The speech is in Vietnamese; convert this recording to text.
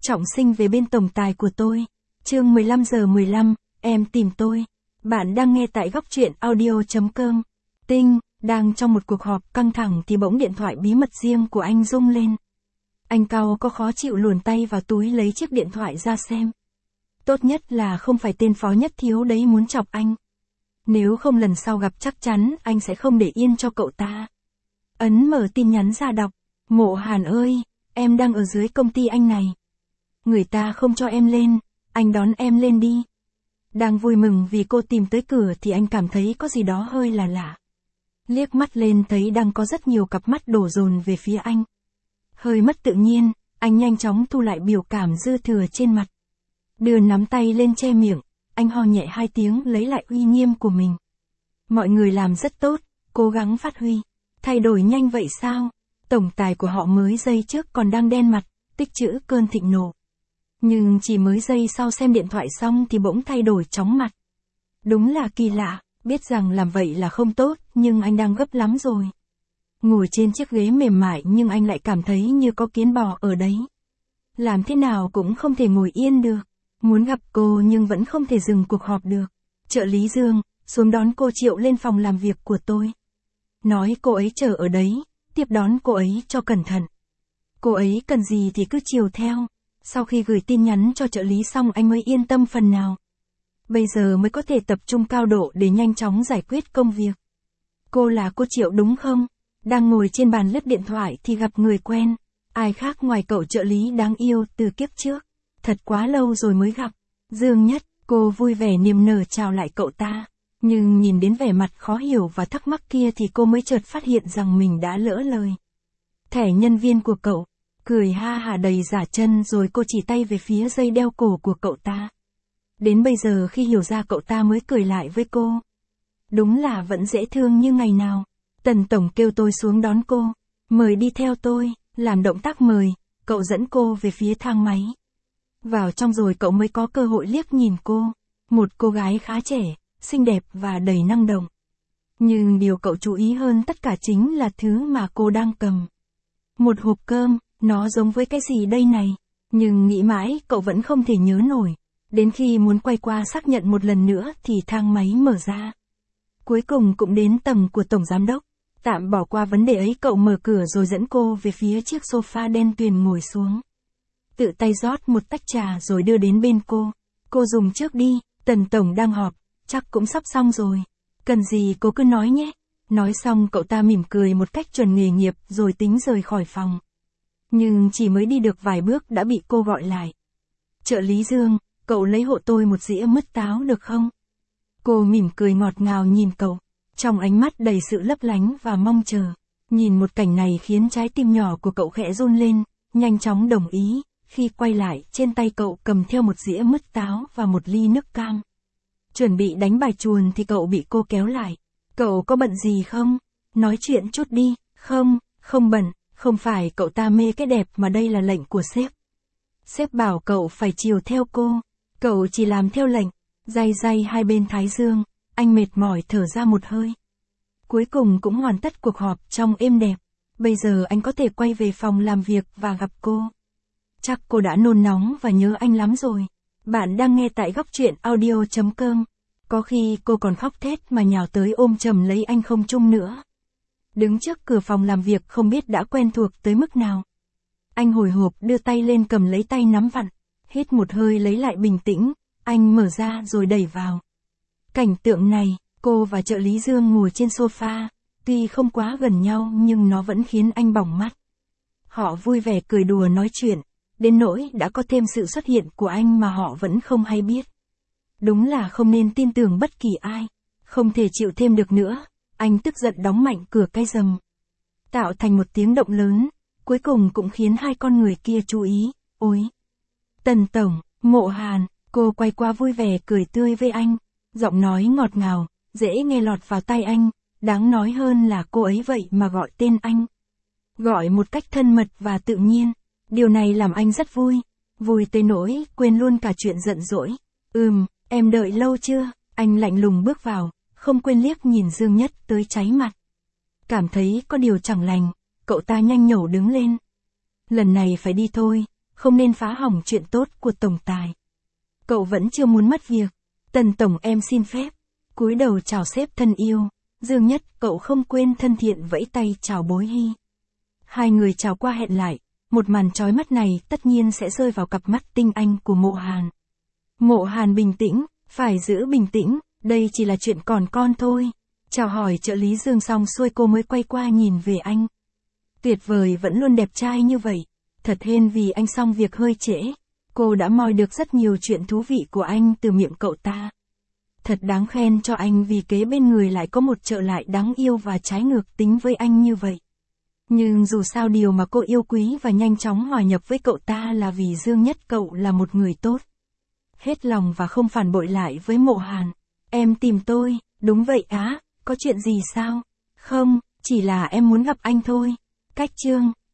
trọng sinh về bên tổng tài của tôi. Chương 15:15, em tìm tôi. Bạn đang nghe tại góc truyện audio.com. Tinh, đang trong một cuộc họp căng thẳng thì bỗng điện thoại bí mật riêng của anh rung lên. Anh Cao có khó chịu luồn tay vào túi lấy chiếc điện thoại ra xem. Tốt nhất là không phải tên Phó Nhất Thiếu đấy muốn chọc anh. Nếu không lần sau gặp chắc chắn anh sẽ không để yên cho cậu ta. Ấn mở tin nhắn ra đọc. Mộ Hàn ơi, em đang ở dưới công ty anh này. Người ta không cho em lên, anh đón em lên đi. Đang vui mừng vì cô tìm tới cửa thì anh cảm thấy có gì đó hơi là lạ. Liếc mắt lên thấy đang có rất nhiều cặp mắt đổ dồn về phía anh. Hơi mất tự nhiên, anh nhanh chóng thu lại biểu cảm dư thừa trên mặt. Đưa nắm tay lên che miệng, anh ho nhẹ 2 tiếng lấy lại uy nghiêm của mình. Mọi người làm rất tốt, cố gắng phát huy. Thay đổi nhanh vậy sao? Tổng tài của họ mới giây trước còn đang đen mặt, tích trữ cơn thịnh nộ. Nhưng chỉ mới giây sau xem điện thoại xong thì bỗng thay đổi chóng mặt. Đúng là kỳ lạ, biết rằng làm vậy là không tốt, nhưng anh đang gấp lắm rồi. Ngồi trên chiếc ghế mềm mại nhưng anh lại cảm thấy như có kiến bò ở đấy. Làm thế nào cũng không thể ngồi yên được. Muốn gặp cô nhưng vẫn không thể dừng cuộc họp được. Trợ lý Dương, xuống đón cô Triệu lên phòng làm việc của tôi. Nói cô ấy chờ ở đấy, tiếp đón cô ấy cho cẩn thận. Cô ấy cần gì thì cứ chiều theo. Sau khi gửi tin nhắn cho trợ lý xong anh mới yên tâm phần nào. Bây giờ mới có thể tập trung cao độ để nhanh chóng giải quyết công việc. Cô là cô Triệu đúng không? Đang ngồi trên bàn lướt điện thoại thì gặp người quen. Ai khác ngoài cậu trợ lý đáng yêu từ kiếp trước. Thật quá lâu rồi mới gặp. Dương Nhất, cô vui vẻ niềm nở chào lại cậu ta. Nhưng nhìn đến vẻ mặt khó hiểu và thắc mắc kia thì cô mới chợt phát hiện rằng mình đã lỡ lời. Thẻ nhân viên của cậu. Cười ha hả đầy giả chân rồi cô chỉ tay về phía dây đeo cổ của cậu ta. Đến bây giờ khi hiểu ra cậu ta mới cười lại với cô. Đúng là vẫn dễ thương như ngày nào. Tần Tổng kêu tôi xuống đón cô. Mời đi theo tôi, làm động tác mời, cậu dẫn cô về phía thang máy. Vào trong rồi cậu mới có cơ hội liếc nhìn cô. Một cô gái khá trẻ, xinh đẹp và đầy năng động. Nhưng điều cậu chú ý hơn tất cả chính là thứ mà cô đang cầm. Một hộp cơm, nó giống với cái gì đây này? Nhưng nghĩ mãi cậu vẫn không thể nhớ nổi. Đến khi muốn quay qua xác nhận một lần nữa thì thang máy mở ra. Cuối cùng cũng đến tầng của Tổng Giám Đốc. Tạm bỏ qua vấn đề ấy cậu mở cửa rồi dẫn cô về phía chiếc sofa đen tuyền ngồi xuống. Tự tay rót một tách trà rồi đưa đến bên cô. Cô dùng trước đi, Tần Tổng đang họp, chắc cũng sắp xong rồi. Cần gì cô cứ nói nhé. Nói xong cậu ta mỉm cười một cách chuẩn nghề nghiệp rồi tính rời khỏi phòng. Nhưng chỉ mới đi được vài bước đã bị cô gọi lại. Trợ lý Dương, cậu lấy hộ tôi một dĩa mứt táo được không? Cô mỉm cười ngọt ngào nhìn cậu, trong ánh mắt đầy sự lấp lánh và mong chờ. Nhìn một cảnh này khiến trái tim nhỏ của cậu khẽ run lên, nhanh chóng đồng ý, khi quay lại trên tay cậu cầm theo một dĩa mứt táo và một ly nước cam. Chuẩn bị đánh bài chuồn thì cậu bị cô kéo lại. Cậu có bận gì không? Nói chuyện chút đi. Không, không bận, không phải cậu ta mê cái đẹp mà đây là lệnh của sếp. Sếp bảo cậu phải chiều theo cô. Cậu chỉ làm theo lệnh. Day day hai bên thái dương, anh mệt mỏi thở ra một hơi. Cuối cùng cũng hoàn tất cuộc họp trong êm đẹp. Bây giờ anh có thể quay về phòng làm việc và gặp cô. Chắc cô đã nôn nóng và nhớ anh lắm rồi. Bạn đang nghe tại góc truyện audio.com. Có khi cô còn khóc thét mà nhào tới ôm chầm lấy anh không chung nữa. Đứng trước cửa phòng làm việc không biết đã quen thuộc tới mức nào. Anh hồi hộp đưa tay lên cầm lấy tay nắm vặn. Hít một hơi lấy lại bình tĩnh. Anh mở ra rồi đẩy vào. Cảnh tượng này, cô và trợ lý Dương ngồi trên sofa. Tuy không quá gần nhau nhưng nó vẫn khiến anh bỏng mắt. Họ vui vẻ cười đùa nói chuyện. Đến nỗi đã có thêm sự xuất hiện của anh mà họ vẫn không hay biết. Đúng là không nên tin tưởng bất kỳ ai. Không thể chịu thêm được nữa. Anh tức giận đóng mạnh cửa cái rầm. Tạo thành một tiếng động lớn. Cuối cùng cũng khiến hai con người kia chú ý. Ôi! Tần Tổng, Mộ Hàn. Cô quay qua vui vẻ cười tươi với anh. Giọng nói ngọt ngào, dễ nghe lọt vào tai anh. Đáng nói hơn là cô ấy vậy mà gọi tên anh. Gọi một cách thân mật và tự nhiên. Điều này làm anh rất vui. Vui tới nỗi quên luôn cả chuyện giận dỗi. Em đợi lâu chưa? Anh lạnh lùng bước vào, không quên liếc nhìn Dương Nhất tới cháy mặt. Cảm thấy có điều chẳng lành, cậu ta nhanh nhẩu đứng lên. Lần này phải đi thôi, không nên phá hỏng chuyện tốt của tổng tài. Cậu vẫn chưa muốn mất việc. Tần tổng em xin phép. Cúi đầu chào sếp thân yêu. Dương Nhất, cậu không quên thân thiện vẫy tay chào Bối Hy. Hai người chào qua hẹn lại. Một màn chói mắt này tất nhiên sẽ rơi vào cặp mắt tinh anh của Mộ Hàn. Mộ Hàn bình tĩnh, phải giữ bình tĩnh, đây chỉ là chuyện còn con thôi. Chào hỏi trợ lý Dương xong xuôi cô mới quay qua nhìn về anh. Tuyệt vời, vẫn luôn đẹp trai như vậy. Thật hên vì anh xong việc hơi trễ. Cô đã moi được rất nhiều chuyện thú vị của anh từ miệng cậu ta. Thật đáng khen cho anh vì kế bên người lại có một trợ lại đáng yêu và trái ngược tính với anh như vậy. Nhưng dù sao điều mà cô yêu quý và nhanh chóng hòa nhập với cậu ta là vì Dương Nhất cậu là một người tốt. Hết lòng và không phản bội lại với Mộ Hàn. Em tìm tôi, đúng vậy á, có chuyện gì sao? Không, chỉ là em muốn gặp anh thôi. Cách chương